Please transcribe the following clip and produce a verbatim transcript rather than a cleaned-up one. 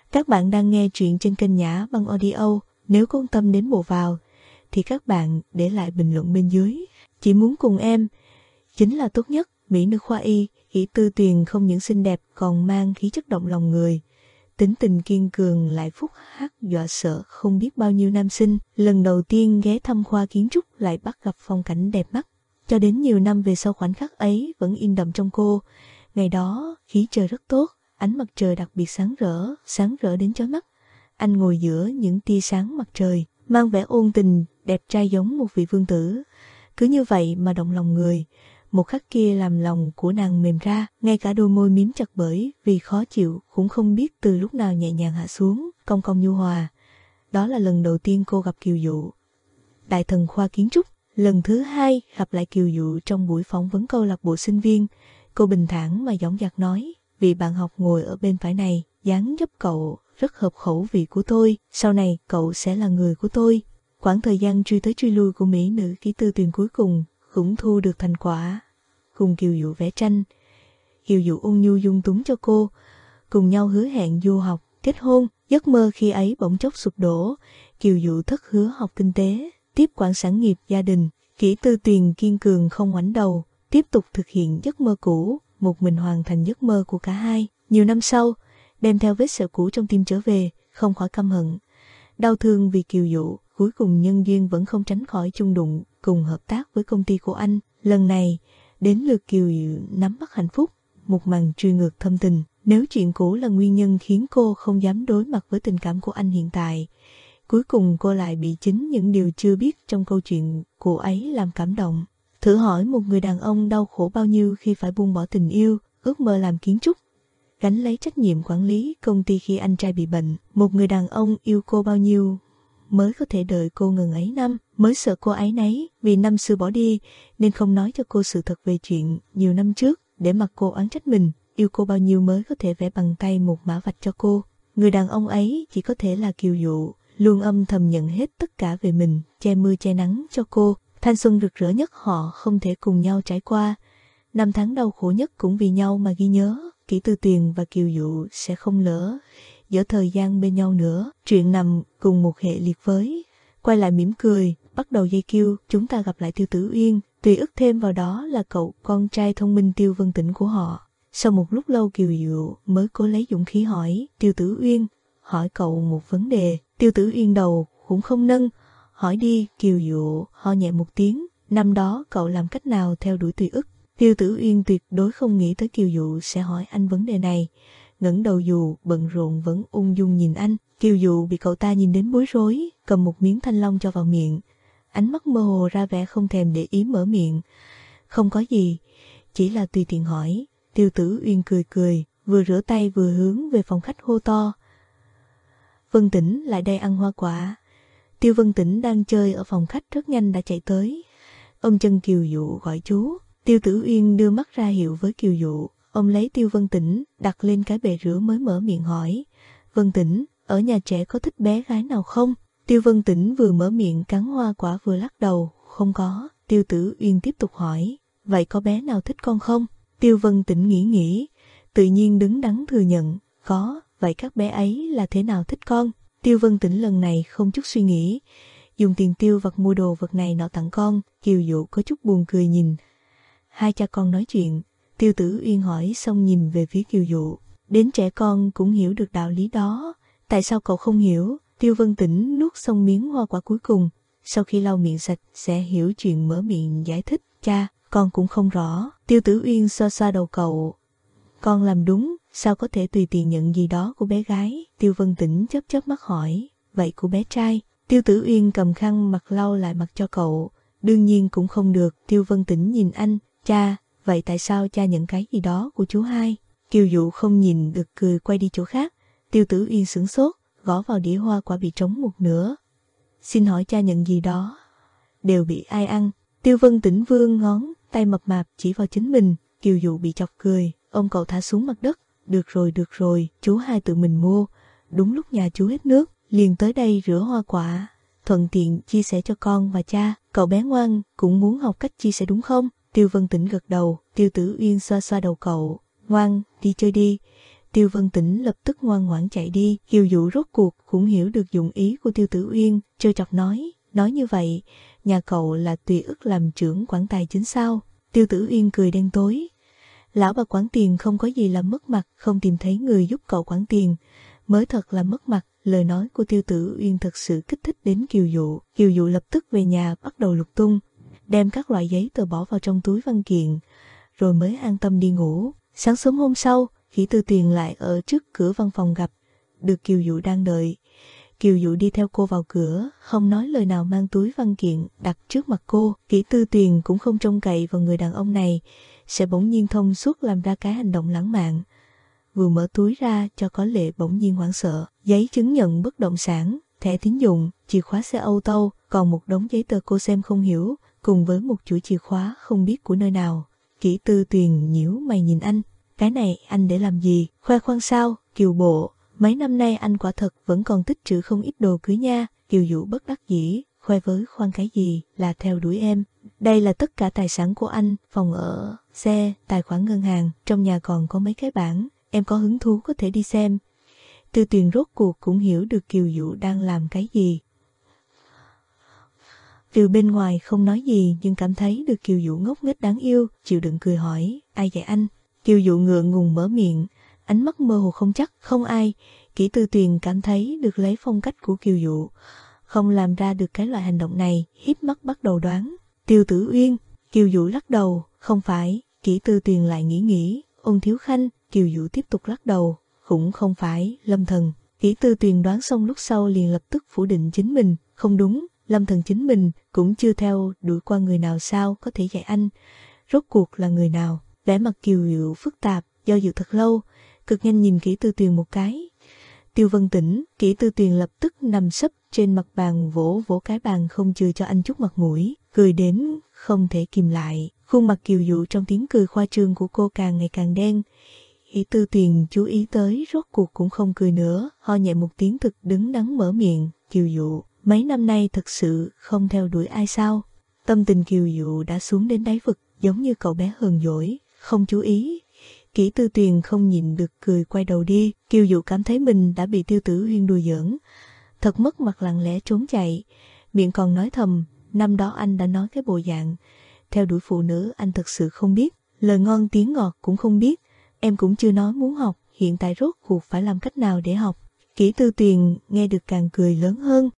Các bạn đang nghe truyện trên kênh Nhã Băng Audio. Nếu có quan tâm đến bộ vào thì các bạn để lại bình luận bên dưới. Chỉ muốn cùng em chính là tốt nhất. Mỹ nữ khoa y Kỷ Tư Tuyền không những xinh đẹp còn mang khí chất động lòng người, tính tình kiên cường lại phúc hắc dọa sợ không biết bao nhiêu nam sinh. Lần đầu tiên ghé thăm khoa kiến trúc lại bắt gặp phong cảnh đẹp mắt. Cho đến nhiều năm về sau, khoảnh khắc ấy vẫn in đậm trong cô. Ngày đó khí trời rất tốt, ánh mặt trời đặc biệt sáng rỡ, sáng rỡ đến chói mắt. Anh ngồi giữa những tia sáng mặt trời, mang vẻ ôn tình, đẹp trai giống một vị vương tử. Cứ như vậy mà động lòng người. Một khắc kia làm lòng của nàng mềm ra, ngay cả đôi môi miếm chặt bởi vì khó chịu cũng không biết từ lúc nào nhẹ nhàng hạ xuống, cong cong nhu hòa. Đó là lần đầu tiên cô gặp Kiều Dụ, đại thần khoa kiến trúc. Lần thứ hai gặp lại Kiều Dụ trong buổi phỏng vấn câu lạc bộ sinh viên, cô bình thản mà dõng dạc nói: vị bạn học ngồi ở bên phải này, dáng dấp cậu rất hợp khẩu vị của tôi, sau này cậu sẽ là người của tôi. Quãng thời gian truy tới truy lui của mỹ nữ Kỷ Tư Tuyền cuối cùng cũng thu được thành quả. Cùng Kiều Dụ vẽ tranh, Kiều Dụ ôn nhu dung túng cho cô, cùng nhau hứa hẹn du học, kết hôn. Giấc mơ khi ấy bỗng chốc sụp đổ. Kiều Dụ thất hứa học kinh tế, tiếp quản sản nghiệp gia đình. Kỷ Tư Tuyền kiên cường không ngoảnh đầu, tiếp tục thực hiện giấc mơ cũ, một mình hoàn thành giấc mơ của cả hai. Nhiều năm sau, đem theo vết sẹo cũ trong tim trở về, không khỏi căm hận, đau thương vì Kiều Dụ. Cuối cùng nhân duyên vẫn không tránh khỏi chung đụng, cùng hợp tác với công ty của anh. Lần này đến lượt Kiều Dụ nắm bắt hạnh phúc, một màn truy ngược thâm tình. Nếu chuyện cũ là nguyên nhân khiến cô không dám đối mặt với tình cảm của anh hiện tại, cuối cùng cô lại bị chính những điều chưa biết trong câu chuyện cô ấy làm cảm động. Thử hỏi một người đàn ông đau khổ bao nhiêu khi phải buông bỏ tình yêu, ước mơ làm kiến trúc, gánh lấy trách nhiệm quản lý công ty khi anh trai bị bệnh. Một người đàn ông yêu cô bao nhiêu mới có thể đợi cô ngần ấy năm, mới sợ cô ấy nấy vì năm xưa bỏ đi nên không nói cho cô sự thật về chuyện nhiều năm trước, để mặc cô oán trách mình. Yêu cô bao nhiêu mới có thể vẽ bằng tay một mã vạch cho cô. Người đàn ông ấy chỉ có thể là Kiều Dụ, luôn âm thầm nhận hết tất cả về mình, che mưa che nắng cho cô. Thanh xuân rực rỡ nhất họ không thể cùng nhau trải qua, năm tháng đau khổ nhất cũng vì nhau mà ghi nhớ. Kỷ Tư Tuyền và Kiều Dụ sẽ không lỡ dở thời gian bên nhau nữa. Chuyện nằm cùng một hệ liệt với quay lại mỉm cười, bắt đầu dây kêu chúng ta gặp lại Tiêu Tử Uyên, tùy ức thêm vào đó là cậu con trai thông minh Tiêu Vân Tĩnh của họ. Sau một lúc lâu Kiều Dụ mới cố lấy dũng khí hỏi: Tiêu Tử Uyên, hỏi cậu một vấn đề. Tiêu Tử Uyên đầu cũng không nâng: hỏi đi. Kiều Dụ ho nhẹ một tiếng: năm đó cậu làm cách nào theo đuổi tùy ức? Tiêu Tử Uyên tuyệt đối không nghĩ tới Kiều Dụ sẽ hỏi anh vấn đề này, ngẩng đầu dù bận rộn vẫn ung dung nhìn anh. Kiều Dụ bị cậu ta nhìn đến bối rối, cầm một miếng thanh long cho vào miệng, ánh mắt mơ hồ ra vẻ không thèm để ý mở miệng: không có gì, chỉ là tùy tiện hỏi. Tiêu Tử Uyên cười cười, vừa rửa tay vừa hướng về phòng khách hô to: Vân Tĩnh, lại đây ăn hoa quả. Tiêu Vân Tĩnh đang chơi ở phòng khách rất nhanh đã chạy tới, ôm chân Kiều Dụ gọi chú. Tiêu Tử Uyên đưa mắt ra hiệu với Kiều Dụ, ôm lấy Tiêu Vân Tĩnh đặt lên cái bệ rửa mới mở miệng hỏi: Vân Tĩnh, ở nhà trẻ có thích bé gái nào không? Tiêu Vân Tĩnh vừa mở miệng cắn hoa quả vừa lắc đầu: không có. Tiêu Tử Uyên tiếp tục hỏi: vậy có bé nào thích con không? Tiêu Vân Tĩnh nghĩ nghĩ, tự nhiên đứng đắn thừa nhận: có. Vậy các bé ấy là thế nào thích con? Tiêu Vân Tĩnh lần này không chút suy nghĩ, dùng tiền tiêu vặt mua đồ vật này nọ tặng con. Kiều Dụ có chút buồn cười nhìn hai cha con nói chuyện. Tiêu Tử Uyên hỏi xong nhìn về phía Kiều Dụ: đến trẻ con cũng hiểu được đạo lý đó, tại sao cậu không hiểu? Tiêu Vân Tĩnh nuốt xong miếng hoa quả cuối cùng, sau khi lau miệng sạch sẽ hiểu chuyện mở miệng giải thích: cha, con cũng không rõ. Tiêu Tử Uyên xoa xoa đầu cậu: con làm đúng, sao có thể tùy tiện nhận gì đó của bé gái? Tiêu Vân Tĩnh chớp chớp mắt hỏi: vậy của bé trai? Tiêu Tử Uyên cầm khăn mặt lau lại mặt cho cậu: đương nhiên cũng không được. Tiêu Vân Tĩnh nhìn anh: cha, vậy tại sao cha nhận cái gì đó của chú hai? Kiều Dụ không nhìn được cười quay đi chỗ khác. Tiêu Tử Uyên sửng sốt, gõ vào đĩa hoa quả bị trống một nửa: xin hỏi cha nhận gì đó đều bị ai ăn? Tiêu Vân Tĩnh vươn ngón tay mập mạp chỉ vào chính mình. Kiều Dụ bị chọc cười, ôm cậu thả xuống mặt đất: được rồi được rồi, chú hai tự mình mua, đúng lúc nhà chú hết nước liền tới đây rửa hoa quả, thuận tiện chia sẻ cho con và cha. Cậu bé ngoan, cũng muốn học cách chia sẻ đúng không? Tiêu Vân Tĩnh gật đầu. Tiêu Tử Uyên xoa xoa đầu cậu: ngoan, đi chơi đi. Tiêu Vân Tĩnh lập tức ngoan ngoãn chạy đi. Kiều Dụ rốt cuộc cũng hiểu được dụng ý của Tiêu Tử Uyên, trêu chọc nói, nói như vậy, nhà cậu là tùy ức làm trưởng quản tài chính sao? Tiêu Tử Uyên cười đen tối, lão bà quản tiền không có gì là mất mặt, không tìm thấy người giúp cậu quản tiền, mới thật là mất mặt. Lời nói của Tiêu Tử Uyên thật sự kích thích đến Kiều Dụ. Kiều Dụ lập tức về nhà bắt đầu lục tung, đem các loại giấy tờ bỏ vào trong túi văn kiện, rồi mới an tâm đi ngủ. Sáng sớm hôm sau, Kỷ Tư Tuyền lại ở trước cửa văn phòng gặp được Kiều Dụ đang đợi. Kiều Dụ đi theo cô vào cửa, không nói lời nào mang túi văn kiện đặt trước mặt cô. Kỷ Tư Tuyền cũng không trông cậy vào người đàn ông này sẽ bỗng nhiên thông suốt làm ra cái hành động lãng mạn. Vừa mở túi ra cho có lệ bỗng nhiên hoảng sợ, giấy chứng nhận bất động sản, thẻ tín dụng, chìa khóa xe ô tô, còn một đống giấy tờ cô xem không hiểu, cùng với một chuỗi chìa khóa không biết của nơi nào. Kỷ Tư Tuyền nhíu mày nhìn anh, cái này anh để làm gì? Khoe khoang sao? Kiều bộ, mấy năm nay anh quả thật vẫn còn tích trữ không ít đồ cưới nha. Kiều Dụ bất đắc dĩ, khoe với khoan cái gì, là theo đuổi em. Đây là tất cả tài sản của anh, phòng ở, xe, tài khoản ngân hàng, trong nhà còn có mấy cái bảng, em có hứng thú có thể đi xem. Tư Tuyền rốt cuộc cũng hiểu được Kiều Dụ đang làm cái gì. Từ bên ngoài không nói gì nhưng cảm thấy được Kiều Dụ ngốc nghếch đáng yêu, chịu đựng cười hỏi, ai dạy anh? Kiều Dụ ngượng ngùng mở miệng, ánh mắt mơ hồ không chắc, không ai. Kỷ Tư Tuyền cảm thấy được lấy phong cách của Kiều Dụ, không làm ra được cái loại hành động này, híp mắt bắt đầu đoán. Tiêu Tử Uyên. Kiều Dụ lắc đầu, không phải. Kỷ Tư Tuyền lại nghĩ nghĩ, Ôn Thiếu Khanh. Kiều Dụ tiếp tục lắc đầu, cũng không phải. Lâm Thần. Kỷ Tư Tuyền đoán xong lúc sau liền lập tức phủ định chính mình, không đúng, Lâm Thần chính mình cũng chưa theo đuổi qua người nào sao có thể dạy anh, rốt cuộc là người nào? Vẻ mặt Kiều Dụ phức tạp, do dự thật lâu, cực nhanh nhìn Kỷ Tư Tuyền một cái. Tiêu Vân Tĩnh. Kỷ Tư Tuyền lập tức nằm sấp trên mặt bàn vỗ vỗ cái bàn không chừa cho anh chút mặt mũi, cười đến không thể kìm lại. Khuôn mặt Kiều Dụ trong tiếng cười khoa trương của cô càng ngày càng đen. Kỷ Tư Tuyền chú ý tới rốt cuộc cũng không cười nữa, ho nhẹ một tiếng thực đứng đắn mở miệng. Kiều Dụ, mấy năm nay thật sự không theo đuổi ai sao? Tâm tình Kiều Dụ đã xuống đến đáy vực, giống như cậu bé hờn dỗi, không chú ý. Kỷ Tư Tuyền không nhịn được cười quay đầu đi. Kiều Dụ cảm thấy mình đã bị Tiêu Tử Uyên đùa giỡn, thật mất mặt lặng lẽ trốn chạy, miệng còn nói thầm, năm đó anh đã nói cái bộ dạng theo đuổi phụ nữ anh thật sự không biết, lời ngon tiếng ngọt cũng không biết, em cũng chưa nói muốn học, hiện tại rốt cuộc phải làm cách nào để học. Kỷ Tư Tuyền nghe được càng cười lớn hơn,